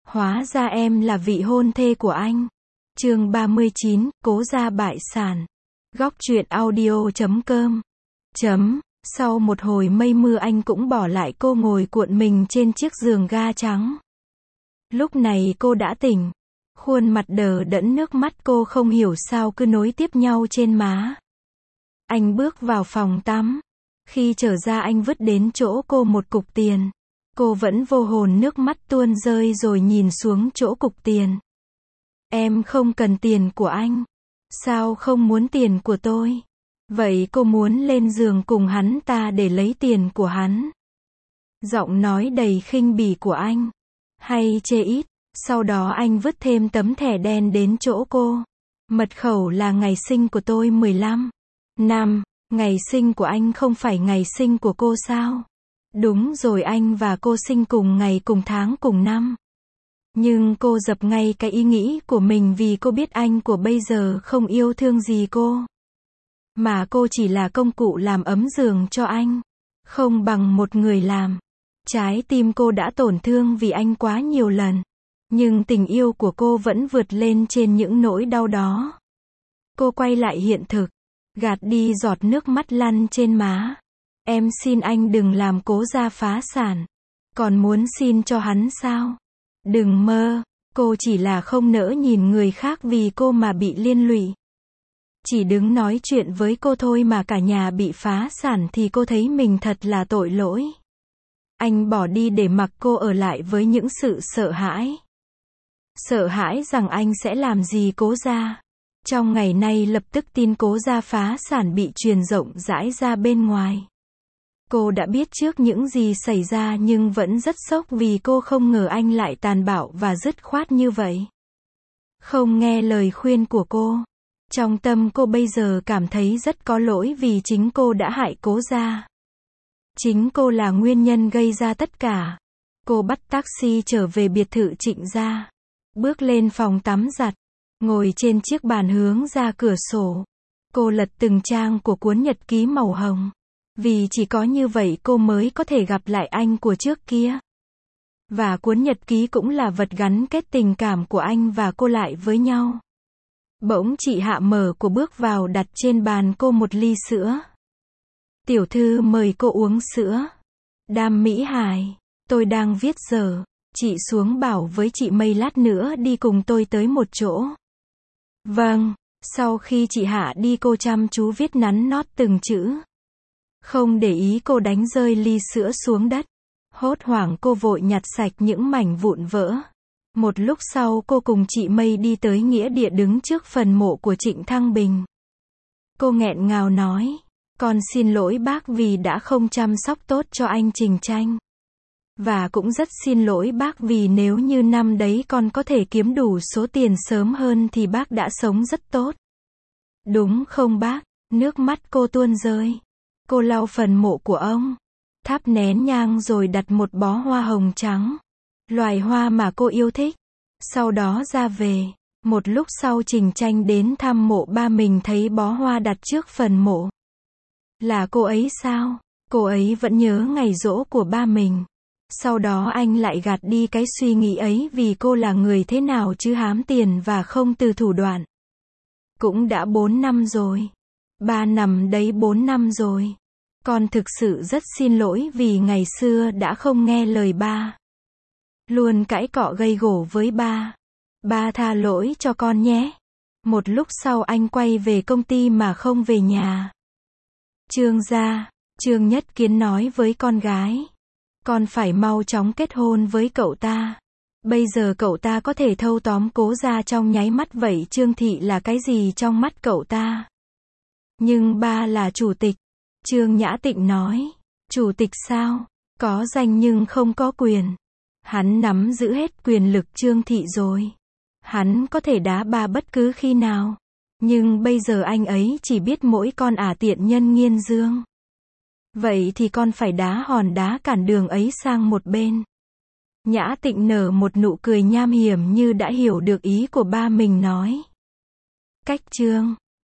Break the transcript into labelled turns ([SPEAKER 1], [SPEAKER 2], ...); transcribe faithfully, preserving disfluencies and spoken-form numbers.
[SPEAKER 1] Hóa ra em là vị hôn thê của anh. Chương ba mươi chín, cố gia bại sản. Góc truyện audio chấm com. Chấm. Sau một hồi mây mưa anh cũng bỏ lại cô ngồi cuộn mình trên chiếc giường ga trắng. Lúc này cô đã tỉnh. Khuôn mặt đờ đẫn, nước mắt cô không hiểu sao cứ nối tiếp nhau trên má. Anh bước vào phòng tắm. Khi trở ra anh vứt đến chỗ cô một cục tiền. Cô vẫn vô hồn, nước mắt tuôn rơi rồi nhìn xuống chỗ cục tiền. Em không cần tiền của anh. Sao không muốn tiền của tôi? Vậy cô muốn lên giường cùng hắn ta để lấy tiền của hắn. Giọng nói đầy khinh bỉ của anh. Hay chê ít. Sau đó anh vứt thêm tấm thẻ đen đến chỗ cô. Mật khẩu là ngày sinh của tôi mười lăm. Năm. Ngày sinh của anh không phải ngày sinh của cô sao? Đúng rồi, anh và cô sinh cùng ngày cùng tháng cùng năm. Nhưng cô dập ngay cái ý nghĩ của mình vì cô biết anh của bây giờ không yêu thương gì cô. Mà cô chỉ là công cụ làm ấm giường cho anh. Không bằng một người làm. Trái tim cô đã tổn thương vì anh quá nhiều lần. Nhưng tình yêu của cô vẫn vượt lên trên những nỗi đau đó. Cô quay lại hiện thực. Gạt đi giọt nước mắt lăn trên má. Em xin anh đừng làm Cố gia phá sản. Còn muốn xin cho hắn sao? Đừng mơ. Cô chỉ là không nỡ nhìn người khác vì cô mà bị liên lụy. Chỉ đứng nói chuyện với cô thôi mà cả nhà bị phá sản thì cô thấy mình thật là tội lỗi. Anh bỏ đi để mặc cô ở lại với những sự sợ hãi. Sợ hãi rằng anh sẽ làm gì Cố gia. Trong ngày nay lập tức tin Cố gia phá sản bị truyền rộng rãi ra bên ngoài. Cô đã biết trước những gì xảy ra nhưng vẫn rất sốc vì cô không ngờ anh lại tàn bạo và dứt khoát như vậy. Không nghe lời khuyên của cô. Trong tâm cô bây giờ cảm thấy rất có lỗi vì chính cô đã hại Cố gia. Chính cô là nguyên nhân gây ra tất cả. Cô bắt taxi trở về biệt thự Trịnh gia. Bước lên phòng tắm giặt. Ngồi trên chiếc bàn hướng ra cửa sổ. Cô lật từng trang của cuốn nhật ký màu hồng. Vì chỉ có như vậy cô mới có thể gặp lại anh của trước kia. Và cuốn nhật ký cũng là vật gắn kết tình cảm của anh và cô lại với nhau. Bỗng chị Hạ mở của bước vào đặt trên bàn cô một ly sữa. Tiểu thư mời cô uống sữa. Đam Mỹ Hải, tôi đang viết dở. Chị xuống bảo với chị Mây lát nữa đi cùng tôi tới một chỗ. Vâng. Sau khi chị Hạ đi cô chăm chú viết nắn nót từng chữ. Không để ý cô đánh rơi ly sữa xuống đất. Hốt hoảng cô vội nhặt sạch những mảnh vụn vỡ. Một lúc sau cô cùng chị Mây đi tới nghĩa địa đứng trước phần mộ của Trịnh Thăng Bình. Cô nghẹn ngào nói, con xin lỗi bác vì đã không chăm sóc tốt cho anh Trình Tranh. Và cũng rất xin lỗi bác vì nếu như năm đấy con có thể kiếm đủ số tiền sớm hơn thì bác đã sống rất tốt. Đúng không bác? Nước mắt cô tuôn rơi. Cô lau phần mộ của ông. Thắp nén nhang rồi đặt một bó hoa hồng trắng. Loài hoa mà cô yêu thích. Sau đó ra về. Một lúc sau Trình Tranh đến thăm mộ ba mình thấy bó hoa đặt trước phần mộ. Là cô ấy sao? Cô ấy vẫn nhớ ngày giỗ của ba mình. Sau đó anh lại gạt đi cái suy nghĩ ấy vì cô là người thế nào chứ hám tiền và không từ thủ đoạn. Cũng đã bốn năm rồi. Ba nằm đấy bốn năm rồi. Con thực sự rất xin lỗi vì ngày xưa đã không nghe lời ba. Luôn cãi cọ gây gổ với ba. Ba tha lỗi cho con nhé. Một lúc sau anh quay về công ty mà không về nhà. Trương gia, Trương Nhất Kiến nói với con gái. Con phải mau chóng kết hôn với cậu ta. Bây giờ cậu ta có thể thâu tóm Cố gia trong nháy mắt, vậy Trương Thị là cái gì trong mắt cậu ta? Nhưng ba là chủ tịch. Trương Nhã Tịnh nói. Chủ tịch sao? Có danh nhưng không có quyền. Hắn nắm giữ hết quyền lực Trương Thị rồi. Hắn có thể đá ba bất cứ khi nào. Nhưng bây giờ anh ấy chỉ biết mỗi con ả tiện nhân Nghiên Dương. Vậy thì con phải đá hòn đá cản đường ấy sang một bên. Nhã Tịnh nở một nụ cười nham hiểm như đã hiểu được ý của ba mình nói. Cách Trương